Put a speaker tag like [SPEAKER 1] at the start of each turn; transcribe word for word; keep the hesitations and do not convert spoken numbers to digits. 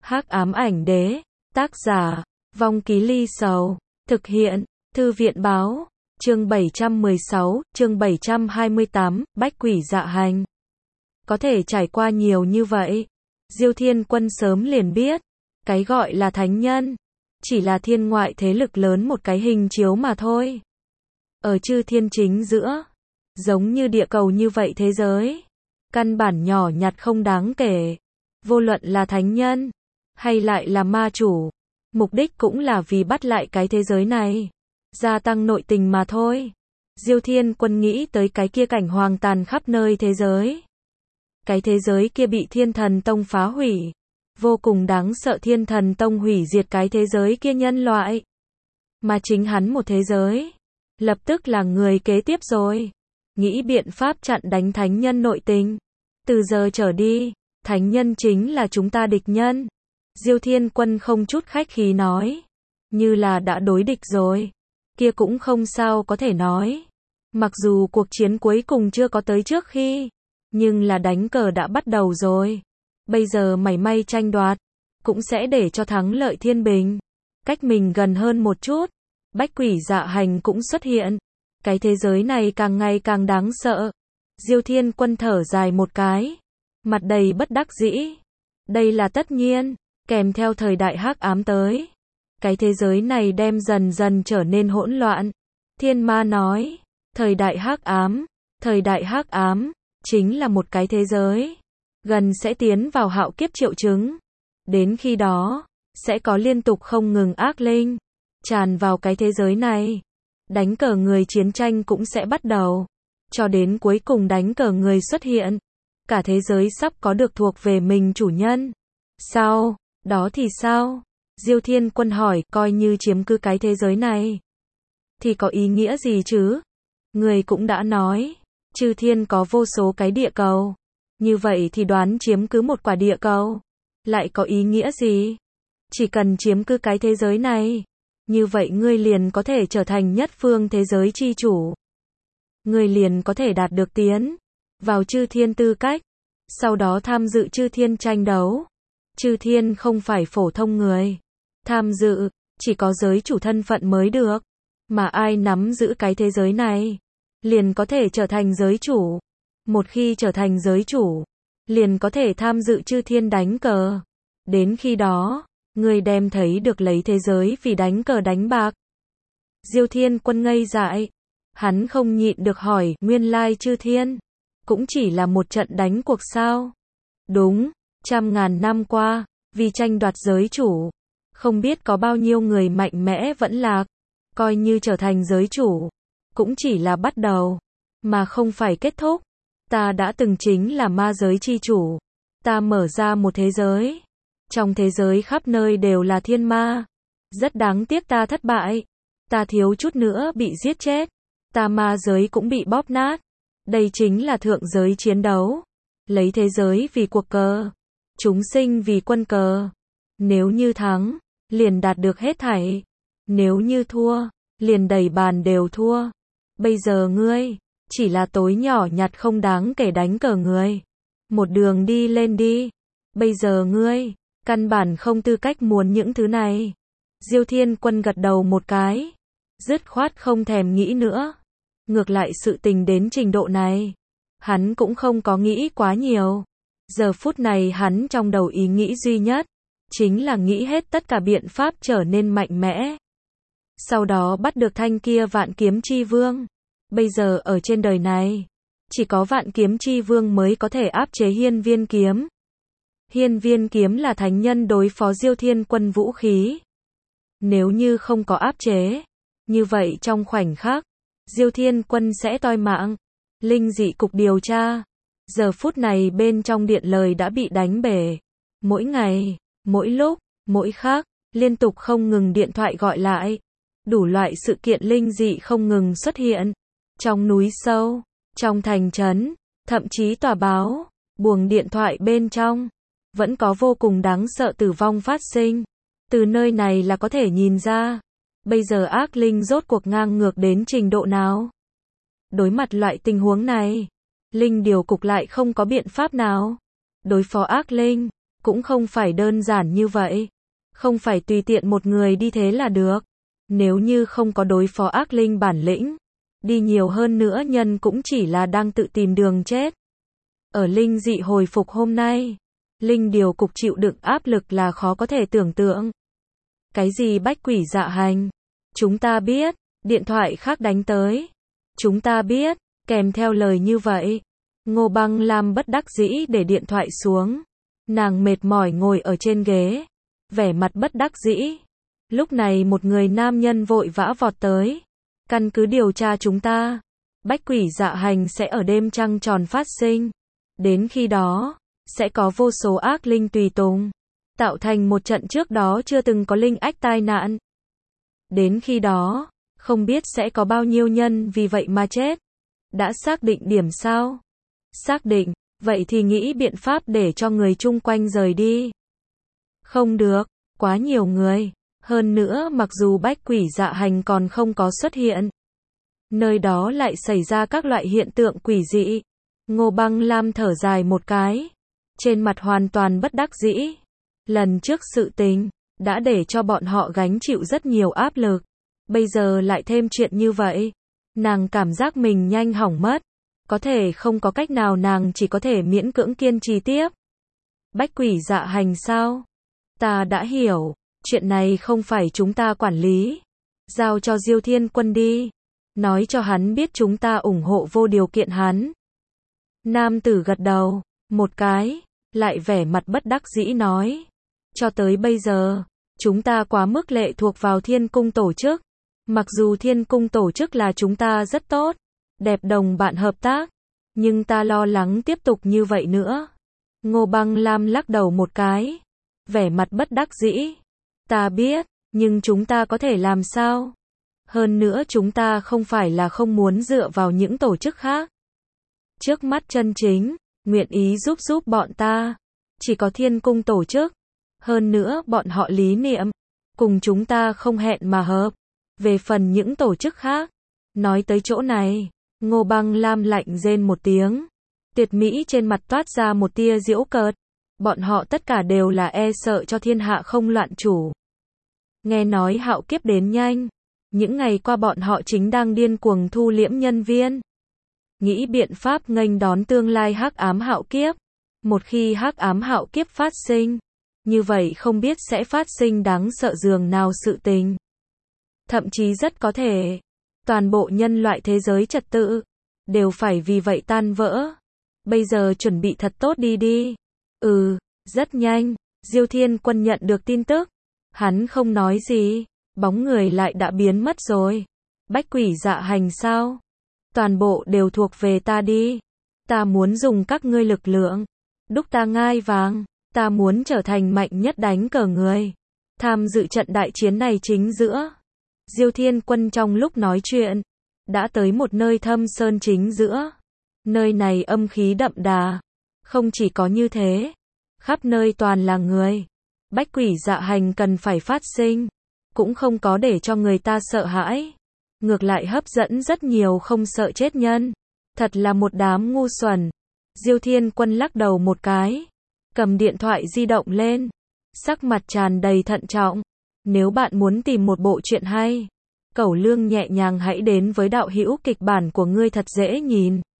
[SPEAKER 1] Hắc ám ảnh đế, tác giả, Vong Ký Ly Sầu, thực hiện, Thư viện báo, chương bảy trăm mười sáu, chương bảy trăm hai mươi tám, Bách Quỷ Dạ Hành. Có thể trải qua nhiều như vậy, Diêu Thiên Quân sớm liền biết, cái gọi là thánh nhân, chỉ là thiên ngoại thế lực lớn một cái hình chiếu mà thôi. Ở chư thiên chính giữa, giống như địa cầu như vậy thế giới, căn bản nhỏ nhặt không đáng kể, vô luận là thánh nhân, hay lại là ma chủ, mục đích cũng là vì bắt lại cái thế giới này, gia tăng nội tình mà thôi. Diêu Thiên Quân nghĩ tới cái kia cảnh hoang tàn khắp nơi thế giới. Cái thế giới kia bị Thiên Thần Tông phá hủy, vô cùng đáng sợ. Thiên Thần Tông hủy diệt cái thế giới kia nhân loại, mà chính hắn một thế giới, lập tức là người kế tiếp rồi. Nghĩ biện pháp chặn đánh thánh nhân nội tình. Từ giờ trở đi, thánh nhân chính là chúng ta địch nhân. Diêu Thiên Quân không chút khách khí nói, như là đã đối địch rồi, kia cũng không sao có thể nói. Mặc dù cuộc chiến cuối cùng chưa có tới trước khi, nhưng là đánh cờ đã bắt đầu rồi. Bây giờ mảy may tranh đoạt, cũng sẽ để cho thắng lợi thiên bình cách mình gần hơn một chút. Bách Quỷ Dạ Hành cũng xuất hiện. Cái thế giới này càng ngày càng đáng sợ. Diêu Thiên Quân thở dài một cái, mặt đầy bất đắc dĩ. Đây là tất nhiên, kèm theo thời đại hắc ám tới, cái thế giới này đem dần dần trở nên hỗn loạn. Thiên Ma nói, thời đại hắc ám, thời đại hắc ám chính là một cái thế giới gần sẽ tiến vào hạo kiếp triệu chứng. Đến khi đó, sẽ có liên tục không ngừng ác linh tràn vào cái thế giới này. Đánh cờ người chiến tranh cũng sẽ bắt đầu, cho đến cuối cùng đánh cờ người xuất hiện, cả thế giới sắp có được thuộc về mình chủ nhân. Sao? Đó thì sao? Diêu Thiên Quân hỏi, coi như chiếm cứ cái thế giới này, thì có ý nghĩa gì chứ? Người cũng đã nói, chư thiên có vô số cái địa cầu. Như vậy thì đoán chiếm cứ một quả địa cầu, lại có ý nghĩa gì? Chỉ cần chiếm cứ cái thế giới này, như vậy ngươi liền có thể trở thành nhất phương thế giới chi chủ. Ngươi liền có thể đạt được tiến vào chư thiên tư cách, sau đó tham dự chư thiên tranh đấu. Chư thiên không phải phổ thông người tham dự, chỉ có giới chủ thân phận mới được. Mà ai nắm giữ cái thế giới này, liền có thể trở thành giới chủ. Một khi trở thành giới chủ, liền có thể tham dự chư thiên đánh cờ. Đến khi đó, người đem thấy được lấy thế giới vì đánh cờ đánh bạc. Diêu Thiên Quân ngây dại, hắn không nhịn được hỏi, nguyên lai chư thiên cũng chỉ là một trận đánh cuộc sao? Đúng, trăm ngàn năm qua, vì tranh đoạt giới chủ, không biết có bao nhiêu người mạnh mẽ vẫn lạc. Coi như trở thành giới chủ, cũng chỉ là bắt đầu, mà không phải kết thúc. Ta đã từng chính là ma giới chi chủ. Ta mở ra một thế giới. Trong thế giới khắp nơi đều là thiên ma. Rất đáng tiếc ta thất bại. Ta thiếu chút nữa bị giết chết. Ta ma giới cũng bị bóp nát. Đây chính là thượng giới chiến đấu. Lấy thế giới vì cuộc cờ, chúng sinh vì quân cờ. Nếu như thắng, liền đạt được hết thảy. Nếu như thua, liền đầy bàn đều thua. Bây giờ ngươi, chỉ là tối nhỏ nhặt không đáng kể đánh cờ người. Một đường đi lên đi. Bây giờ ngươi, căn bản không tư cách muốn những thứ này. Diêu Thiên Quân gật đầu một cái, dứt khoát không thèm nghĩ nữa. Ngược lại sự tình đến trình độ này, hắn cũng không có nghĩ quá nhiều. Giờ phút này hắn trong đầu ý nghĩ duy nhất, chính là nghĩ hết tất cả biện pháp trở nên mạnh mẽ. Sau đó bắt được thanh kia Vạn Kiếm Chi Vương. Bây giờ ở trên đời này, chỉ có Vạn Kiếm Chi Vương mới có thể áp chế Hiên Viên Kiếm. Hiên Viên Kiếm là thánh nhân đối phó Diêu Thiên Quân vũ khí. Nếu như không có áp chế, như vậy trong khoảnh khắc, Diêu Thiên Quân sẽ toi mạng. Linh dị cục điều tra, giờ phút này bên trong điện lời đã bị đánh bể. Mỗi ngày, mỗi lúc, mỗi khắc, liên tục không ngừng điện thoại gọi lại. Đủ loại sự kiện linh dị không ngừng xuất hiện. Trong núi sâu, trong thành trấn, thậm chí tòa báo, buồng điện thoại bên trong, vẫn có vô cùng đáng sợ tử vong phát sinh. Từ nơi này là có thể nhìn ra, bây giờ ác linh rốt cuộc ngang ngược đến trình độ nào. Đối mặt loại tình huống này, linh điều cục lại không có biện pháp nào đối phó ác linh, Cũng không phải đơn giản như vậy. Không phải tùy tiện một người đi thế là được. Nếu như không có đối phó ác linh bản lĩnh, đi nhiều hơn nữa nhân cũng chỉ là đang tự tìm đường chết. Ở linh dị hồi phục hôm nay, linh điều cục chịu đựng áp lực là khó có thể tưởng tượng. Cái gì bách quỷ dạ hành? Chúng ta biết, điện thoại khác đánh tới. Chúng ta biết, kèm theo lời như vậy. Ngô Băng Lam bất đắc dĩ để điện thoại xuống. Nàng mệt mỏi ngồi ở trên ghế, vẻ mặt bất đắc dĩ. Lúc này một người nam nhân vội vã vọt tới. Căn cứ điều tra chúng ta, bách quỷ dạ hành sẽ ở đêm trăng tròn phát sinh. Đến khi đó, sẽ có vô số ác linh tùy tùng, tạo thành một trận trước đó chưa từng có linh ách tai nạn. Đến khi đó, không biết sẽ có bao nhiêu nhân vì vậy mà chết. Đã xác định điểm sao? Xác định, vậy thì nghĩ biện pháp để cho người chung quanh rời đi. Không được, quá nhiều người. Hơn nữa mặc dù bách quỷ dạ hành còn không có xuất hiện, nơi đó lại xảy ra các loại hiện tượng quỷ dị. Ngô Băng Lam thở dài một cái, trên mặt hoàn toàn bất đắc dĩ. Lần trước sự tình đã để cho bọn họ gánh chịu rất nhiều áp lực, bây giờ lại thêm chuyện như vậy, nàng cảm giác mình nhanh hỏng mất. Có thể không có cách nào, nàng chỉ có thể miễn cưỡng kiên trì tiếp. Bách quỷ dạ hành sao? Ta đã hiểu, chuyện này không phải chúng ta quản lý, giao cho Diêu Thiên Quân đi, nói cho hắn biết chúng ta ủng hộ vô điều kiện hắn. Nam tử gật đầu một cái, lại vẻ mặt bất đắc dĩ nói, cho tới bây giờ, chúng ta quá mức lệ thuộc vào Thiên Cung tổ chức. Mặc dù Thiên Cung tổ chức là chúng ta rất tốt, đẹp đồng bạn hợp tác, nhưng ta lo lắng tiếp tục như vậy nữa. Ngô Băng Lam lắc đầu một cái, vẻ mặt bất đắc dĩ. Ta biết, nhưng chúng ta có thể làm sao? Hơn nữa chúng ta không phải là không muốn dựa vào những tổ chức khác. Trước mắt chân chính, nguyện ý giúp giúp bọn ta, chỉ có Thiên Cung tổ chức. Hơn nữa bọn họ lý niệm, cùng chúng ta không hẹn mà hợp. Về phần những tổ chức khác, nói tới chỗ này, Ngô Băng Lam lạnh rên một tiếng. Tuyệt mỹ trên mặt toát ra một tia giễu cợt. Bọn họ tất cả đều là e sợ cho thiên hạ không loạn chủ. Nghe nói hạo kiếp đến nhanh, những ngày qua bọn họ chính đang điên cuồng thu liễm nhân viên, nghĩ biện pháp nghênh đón tương lai hắc ám hạo kiếp. Một khi hắc ám hạo kiếp phát sinh, như vậy không biết sẽ phát sinh đáng sợ dường nào sự tình. Thậm chí rất có thể, toàn bộ nhân loại thế giới trật tự đều phải vì vậy tan vỡ. Bây giờ chuẩn bị thật tốt đi đi. Ừ, rất nhanh, Diêu Thiên Quân nhận được tin tức. Hắn không nói gì, bóng người lại đã biến mất rồi. Bách quỷ dạ hành sao? Toàn bộ đều thuộc về ta đi. Ta muốn dùng các ngươi lực lượng, đúc ta ngai vàng. Ta muốn trở thành mạnh nhất đánh cờ người, tham dự trận đại chiến này chính giữa. Diêu Thiên Quân trong lúc nói chuyện, đã tới một nơi thâm sơn chính giữa. Nơi này âm khí đậm đà. Không chỉ có như thế, khắp nơi toàn là người. Bách quỷ dạ hành cần phải phát sinh, cũng không có để cho người ta sợ hãi. Ngược lại hấp dẫn rất nhiều không sợ chết nhân. Thật là một đám ngu xuẩn. Diêu Thiên Quân lắc đầu một cái, cầm điện thoại di động lên, sắc mặt tràn đầy thận trọng. Nếu bạn muốn tìm một bộ truyện hay, cẩu lương nhẹ nhàng hãy đến với đạo hữu kịch bản của ngươi thật dễ nhìn.